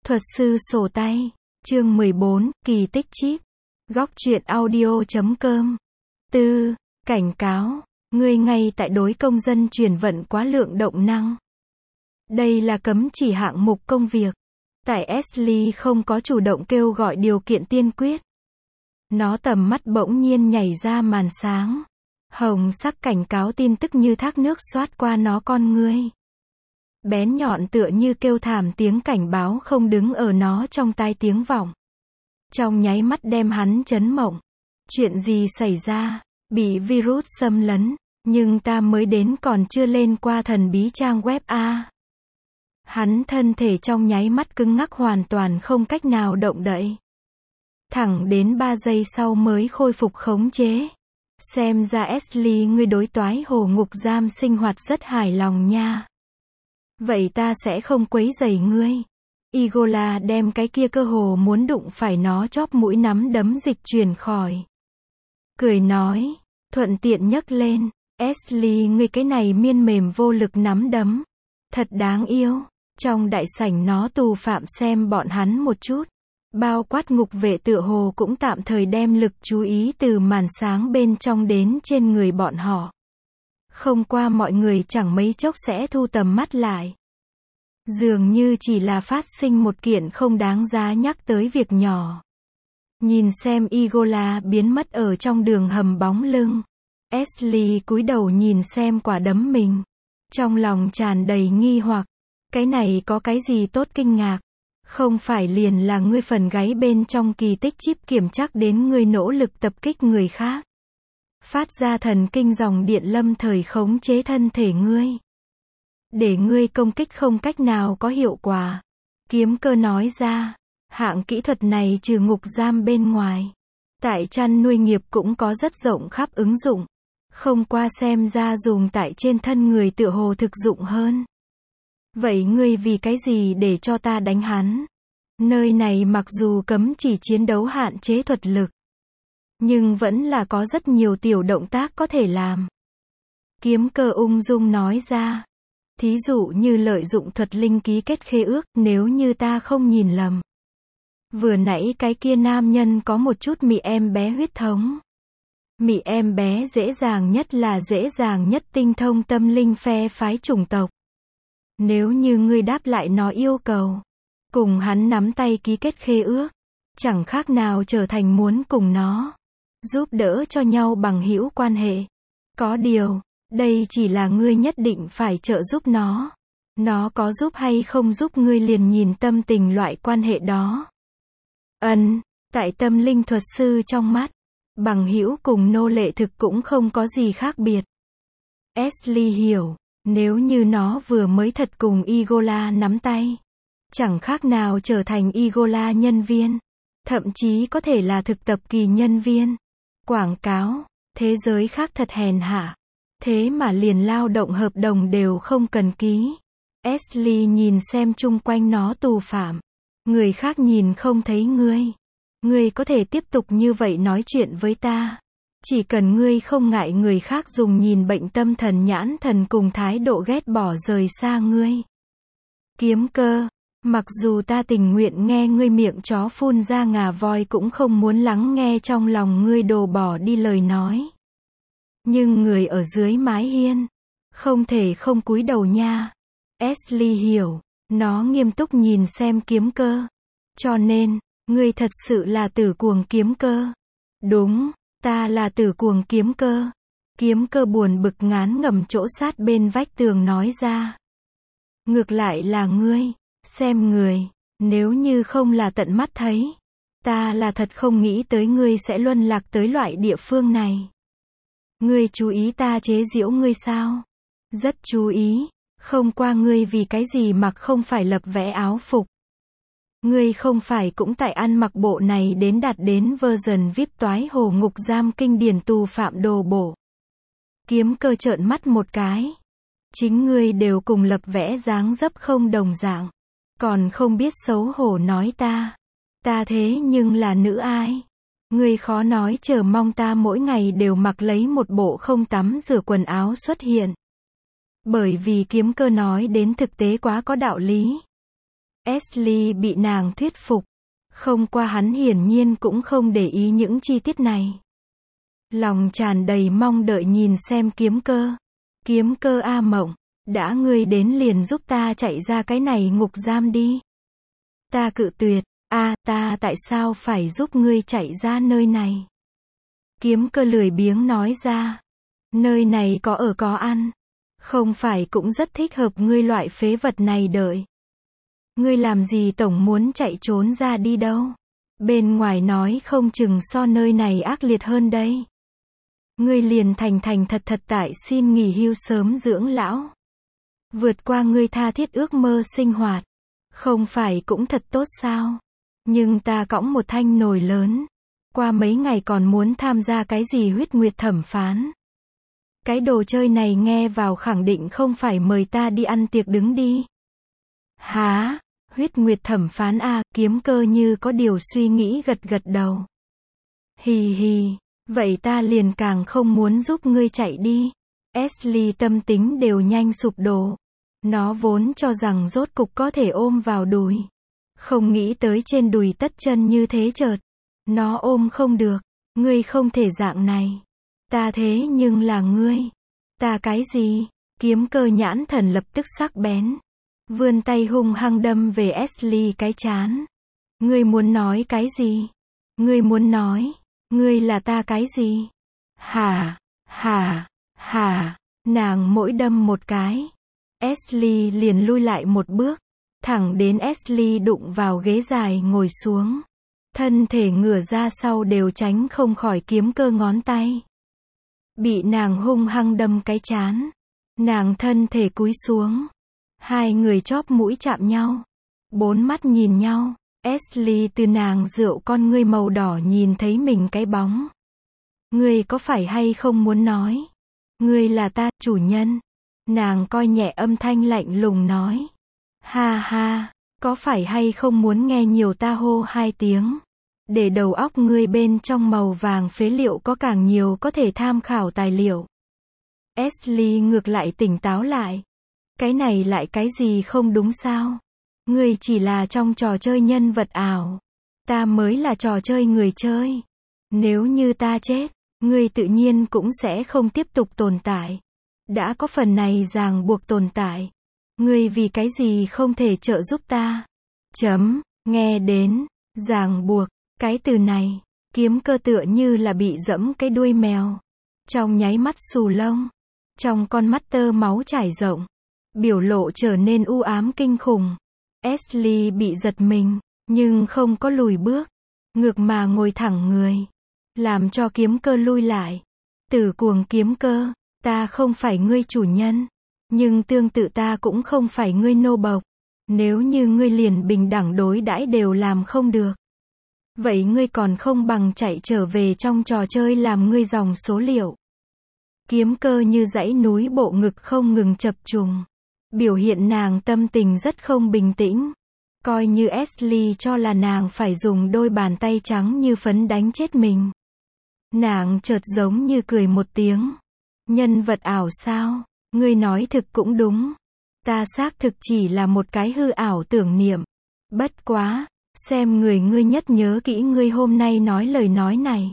Thuật sư sổ tay, chương 14, kỳ tích chip. Góc truyện audio.com. Cảnh cáo, ngươi ngay tại đối công dân chuyển vận quá lượng động năng. Đây là cấm chỉ hạng mục công việc. Tại Ashley không có chủ động kêu gọi điều kiện tiên quyết. Nó tầm mắt bỗng nhiên nhảy ra màn sáng. Hồng sắc cảnh cáo tin tức như thác nước xoát qua nó con ngươi. Bén nhọn tựa như kêu thảm tiếng cảnh báo không đứng ở nó trong tai tiếng vọng. Trong nháy mắt đem hắn chấn mộng. Chuyện gì xảy ra? Bị virus xâm lấn, nhưng ta mới đến còn chưa lên qua thần bí trang web a. Hắn thân thể trong nháy mắt cứng ngắc hoàn toàn không cách nào động đậy. Thẳng đến 3 giây sau mới khôi phục khống chế. Xem ra Ashley ngươi đối toái hồ ngục giam sinh hoạt rất hài lòng nha. Vậy ta sẽ không quấy rầy ngươi. Igola đem cái kia cơ hồ muốn đụng phải nó chóp mũi nắm đấm dịch chuyển khỏi. Cười nói, thuận tiện nhấc lên, Ashley ngươi cái này miên mềm vô lực nắm đấm. Thật đáng yêu. Trong đại sảnh nó tù phạm xem bọn hắn một chút. Bao quát ngục vệ tựa hồ cũng tạm thời đem lực chú ý từ màn sáng bên trong đến trên người bọn họ. Không qua mọi người chẳng mấy chốc sẽ thu tầm mắt lại. Dường như chỉ là phát sinh một kiện không đáng giá nhắc tới việc nhỏ. Nhìn xem Igola biến mất ở trong đường hầm bóng lưng. Ashley cúi đầu nhìn xem quả đấm mình. Trong lòng tràn đầy nghi hoặc. Cái này có cái gì tốt kinh ngạc? Không phải liền là ngươi phần gáy bên trong kỳ tích chip kiểm chắc đến ngươi nỗ lực tập kích người khác. Phát ra thần kinh dòng điện lâm thời khống chế thân thể ngươi. Để ngươi công kích không cách nào có hiệu quả. Kiếm cơ nói ra, hạng kỹ thuật này trừ ngục giam bên ngoài. Tại chăn nuôi nghiệp cũng có rất rộng khắp ứng dụng. Không qua xem ra dùng tại trên thân người tựa hồ thực dụng hơn. Vậy ngươi vì cái gì để cho ta đánh hắn? Nơi này mặc dù cấm chỉ chiến đấu hạn chế thuật lực. Nhưng vẫn là có rất nhiều tiểu động tác có thể làm. Kiếm cơ ung dung nói ra. Thí dụ như lợi dụng thuật linh ký kết khế ước, nếu như ta không nhìn lầm. Vừa nãy cái kia nam nhân có một chút mị em bé huyết thống. Mị em bé dễ dàng nhất tinh thông tâm linh phe phái chủng tộc. Nếu như ngươi đáp lại nó yêu cầu, cùng hắn nắm tay ký kết khế ước, chẳng khác nào trở thành muốn cùng nó giúp đỡ cho nhau bằng hữu quan hệ. Có điều, đây chỉ là ngươi nhất định phải trợ giúp nó. Nó có giúp hay không giúp ngươi liền nhìn tâm tình loại quan hệ đó. Tại tâm linh thuật sư trong mắt, bằng hữu cùng nô lệ thực cũng không có gì khác biệt. Ashley hiểu, nếu như nó vừa mới thật cùng Igola nắm tay, chẳng khác nào trở thành Igola nhân viên, thậm chí có thể là thực tập kỳ nhân viên. Quảng cáo, thế giới khác thật hèn hạ. Thế mà liền lao động hợp đồng đều không cần ký. Ashley nhìn xem chung quanh nó tù phạm. Người khác nhìn không thấy ngươi. Ngươi có thể tiếp tục như vậy nói chuyện với ta. Chỉ cần ngươi không ngại người khác dùng nhìn bệnh tâm thần nhãn thần cùng thái độ ghét bỏ rời xa ngươi. Kiếm cơ, mặc dù ta tình nguyện nghe ngươi miệng chó phun ra ngà voi cũng không muốn lắng nghe trong lòng ngươi đồ bỏ đi lời nói. Nhưng người ở dưới mái hiên, không thể không cúi đầu nha. Ashley hiểu, nó nghiêm túc nhìn xem kiếm cơ. Cho nên, ngươi thật sự là tử cuồng kiếm cơ. Đúng, ta là tử cuồng kiếm cơ. Kiếm cơ buồn bực ngán ngẩm chỗ sát bên vách tường nói ra. Ngược lại là ngươi, xem người, nếu như không là tận mắt thấy. Ta là thật không nghĩ tới ngươi sẽ luân lạc tới loại địa phương này. Ngươi chú ý ta chế giễu ngươi sao? Rất chú ý, không qua ngươi vì cái gì mặc không phải lập vẽ áo phục. Ngươi không phải cũng tại ăn mặc bộ này đến đạt đến version VIP toái hồ ngục giam kinh điển tù phạm đồ bổ. Kiếm cơ trợn mắt một cái. Chính ngươi đều cùng lập vẽ dáng dấp không đồng dạng. Còn không biết xấu hổ nói ta. Ta thế nhưng là nữ ai? Ngươi khó nói chờ mong ta mỗi ngày đều mặc lấy một bộ không tắm rửa quần áo xuất hiện. Bởi vì kiếm cơ nói đến thực tế quá có đạo lý. Ashley bị nàng thuyết phục. Không qua hắn hiển nhiên cũng không để ý những chi tiết này. Lòng tràn đầy mong đợi nhìn xem Kiếm Cơ. Kiếm Cơ a Mộng, đã ngươi đến liền giúp ta chạy ra cái này ngục giam đi. Ta cự tuyệt, ta tại sao phải giúp ngươi chạy ra nơi này? Kiếm Cơ lười biếng nói ra. Nơi này có ở có ăn. Không phải cũng rất thích hợp ngươi loại phế vật này đợi. Ngươi làm gì tổng muốn chạy trốn ra đi đâu? Bên ngoài nói không chừng so nơi này ác liệt hơn đây. Ngươi liền thành thật tại xin nghỉ hưu sớm dưỡng lão. Vượt qua ngươi tha thiết ước mơ sinh hoạt. Không phải cũng thật tốt sao? Nhưng ta cõng một thanh nồi lớn. Qua mấy ngày còn muốn tham gia cái gì huyết nguyệt thẩm phán. Cái đồ chơi này nghe vào khẳng định không phải mời ta đi ăn tiệc đứng đi. Hả? Huyết nguyệt thẩm phán a? Kiếm Cơ như có điều suy nghĩ gật đầu. Hì hì, vậy ta liền càng không muốn giúp ngươi chạy đi. Ashley tâm tính đều nhanh sụp đổ. Nó vốn cho rằng rốt cục có thể ôm vào đùi. Không nghĩ tới trên đùi tất chân như thế chợt. Nó ôm không được. Ngươi không thể dạng này. Ta thế nhưng là ngươi. Ta cái gì? Kiếm Cơ nhãn thần lập tức sắc bén. Vươn tay hung hăng đâm về Ashley cái trán. Ngươi muốn nói cái gì? Ngươi muốn nói, ngươi là ta cái gì? Hả? Nàng mỗi đâm một cái. Ashley liền lui lại một bước. Thẳng đến Ashley đụng vào ghế dài ngồi xuống. Thân thể ngửa ra sau đều tránh không khỏi Kiếm Cơ ngón tay. Bị nàng hung hăng đâm cái trán. Nàng thân thể cúi xuống. Hai người chóp mũi chạm nhau. Bốn mắt nhìn nhau. Ashley từ nàng rượu con ngươi màu đỏ nhìn thấy mình cái bóng. Ngươi có phải hay không muốn nói? Ngươi là ta, chủ nhân. Nàng coi nhẹ âm thanh lạnh lùng nói. Ha, có phải hay không muốn nghe nhiều ta hô hai tiếng? Để đầu óc ngươi bên trong màu vàng phế liệu có càng nhiều có thể tham khảo tài liệu. Ashley ngược lại tỉnh táo lại. Cái này lại cái gì không đúng sao? Ngươi chỉ là trong trò chơi nhân vật ảo. Ta mới là trò chơi người chơi. Nếu như ta chết, ngươi tự nhiên cũng sẽ không tiếp tục tồn tại. Đã có phần này ràng buộc tồn tại. Ngươi vì cái gì không thể trợ giúp ta? Nghe đến, ràng buộc, cái từ này, Kiếm Cơ tựa như là bị giẫm cái đuôi mèo. Trong nháy mắt xù lông. Trong con mắt tơ máu trải rộng. Biểu lộ trở nên u ám kinh khủng. Ashley bị giật mình, nhưng không có lùi bước. Ngược mà ngồi thẳng người. Làm cho Kiếm Cơ lui lại. Tử cuồng Kiếm Cơ, ta không phải ngươi chủ nhân. Nhưng tương tự ta cũng không phải ngươi nô bộc. Nếu như ngươi liền bình đẳng đối đãi đều làm không được. Vậy ngươi còn không bằng chạy trở về trong trò chơi làm ngươi dòng số liệu. Kiếm Cơ như dãy núi bộ ngực không ngừng chập trùng. Biểu hiện nàng tâm tình rất không bình tĩnh. Coi như Ashley cho là nàng phải dùng đôi bàn tay trắng như phấn đánh chết mình. Nàng chợt giống như cười một tiếng. Nhân vật ảo sao? Ngươi nói thực cũng đúng. Ta xác thực chỉ là một cái hư ảo tưởng niệm. Bất quá, xem người ngươi nhất nhớ kỹ ngươi hôm nay nói lời nói này.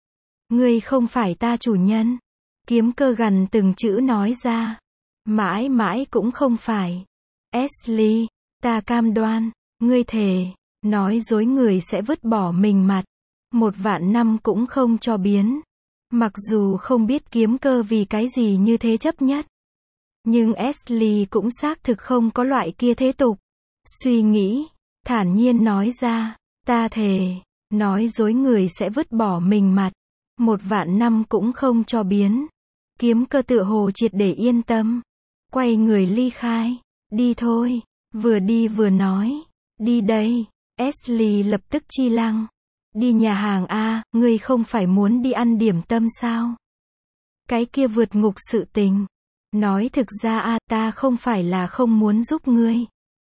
Ngươi không phải ta chủ nhân. Kiếm Cơ gần từng chữ nói ra. Mãi mãi cũng không phải. Ashley, ta cam đoan, ngươi thề, nói dối người sẽ vứt bỏ mình mặt. 1.000.000 năm cũng không cho biến. Mặc dù không biết Kiếm Cơ vì cái gì như thế chấp nhất. Nhưng Ashley cũng xác thực không có loại kia thế tục. Suy nghĩ, thản nhiên nói ra, ta thề, nói dối người sẽ vứt bỏ mình mặt. 1.000.000 năm cũng không cho biến. Kiếm Cơ tựa hồ triệt để yên tâm. Quay người ly khai. Đi thôi. Vừa đi vừa nói. Đi đây. Ashley lập tức chi lăng. Đi nhà hàng a, ngươi không phải muốn đi ăn điểm tâm sao? Cái kia vượt ngục sự tình. Nói thực ra a, ta không phải là không muốn giúp ngươi.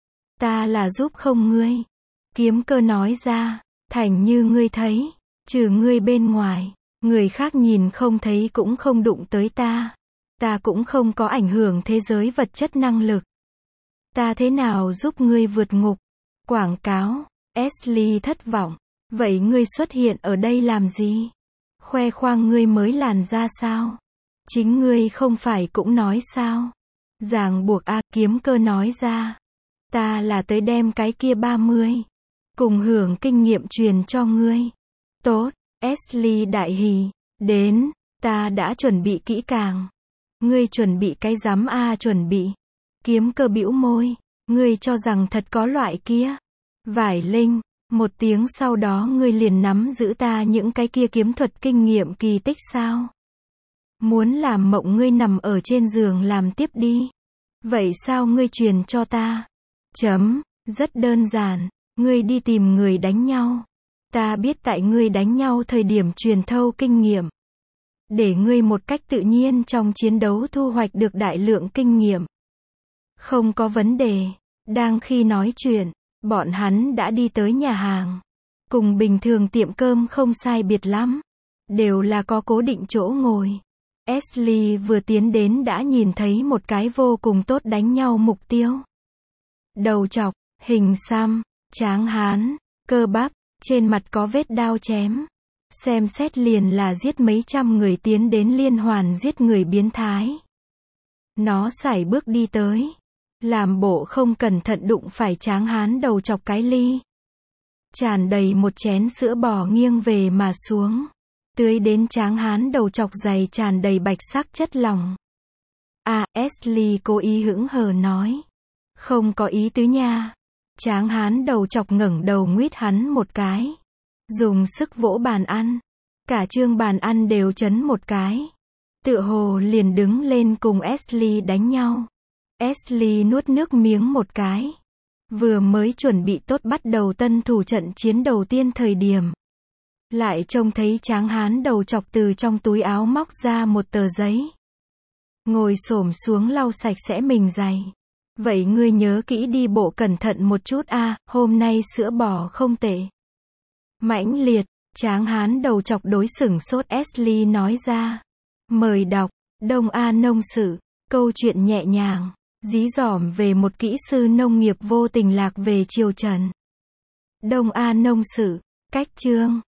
Ta là giúp không ngươi. Kiếm Cơ nói ra. Thành như ngươi thấy. Trừ ngươi bên ngoài. Người khác nhìn không thấy cũng không đụng tới ta. Ta cũng không có ảnh hưởng thế giới vật chất năng lực. Ta thế nào giúp ngươi vượt ngục? Quảng cáo. Ashley thất vọng. Vậy ngươi xuất hiện ở đây làm gì? Khoe khoang ngươi mới làn da sao? Chính ngươi không phải cũng nói sao? Ràng buộc à, Kiếm Cơ nói ra. Ta là tới đem cái kia 30. Cùng hưởng kinh nghiệm truyền cho ngươi. Tốt, Ashley đại hỉ. Đến, ta đã chuẩn bị kỹ càng. Ngươi chuẩn bị cái rắm a chuẩn bị. Kiếm Cơ bĩu môi. Ngươi cho rằng thật có loại kia. Vải Linh. Một tiếng sau đó ngươi liền nắm giữ ta những cái kia kiếm thuật kinh nghiệm kỳ tích sao? Muốn làm mộng ngươi nằm ở trên giường làm tiếp đi. Vậy sao ngươi truyền cho ta? Rất đơn giản. Ngươi đi tìm người đánh nhau. Ta biết tại ngươi đánh nhau thời điểm truyền thâu kinh nghiệm. Để ngươi một cách tự nhiên trong chiến đấu thu hoạch được đại lượng kinh nghiệm. Không có vấn đề. Đang khi nói chuyện, bọn hắn đã đi tới nhà hàng. Cùng bình thường tiệm cơm không sai biệt lắm. Đều là có cố định chỗ ngồi. Ashley vừa tiến đến đã nhìn thấy một cái vô cùng tốt đánh nhau mục tiêu. Đầu trọc, hình xăm, tráng hán, cơ bắp, trên mặt có vết đao chém. Xem xét liền là giết mấy trăm người tiến đến liên hoàn giết người biến thái. Nó sải bước đi tới. Làm bộ không cẩn thận đụng phải tráng hán đầu chọc cái ly. Tràn đầy một chén sữa bò nghiêng về mà xuống. Tưới đến tráng hán đầu chọc dày tràn đầy bạch sắc chất lỏng. Ashley cố ý hững hờ nói. Không có ý tứ nha. Tráng hán đầu chọc ngẩng đầu nguýt hắn một cái. Dùng sức vỗ bàn ăn. Cả trương bàn ăn đều chấn một cái. Tựa hồ liền đứng lên cùng Ashley đánh nhau. Ashley nuốt nước miếng một cái. Vừa mới chuẩn bị tốt bắt đầu tân thủ trận chiến đầu tiên thời điểm. Lại trông thấy tráng hán đầu chọc từ trong túi áo móc ra một tờ giấy. Ngồi xổm xuống lau sạch sẽ mình giày. Vậy ngươi nhớ kỹ đi bộ cẩn thận một chút hôm nay sữa bò không tệ. Mãnh liệt, tráng hán đầu chọc đối sửng sốt Ashley nói ra. Mời đọc, Đông A Nông Sự, câu chuyện nhẹ nhàng, dí dỏm về một kỹ sư nông nghiệp vô tình lạc về triều Trần. Đông A Nông Sự, cách chương.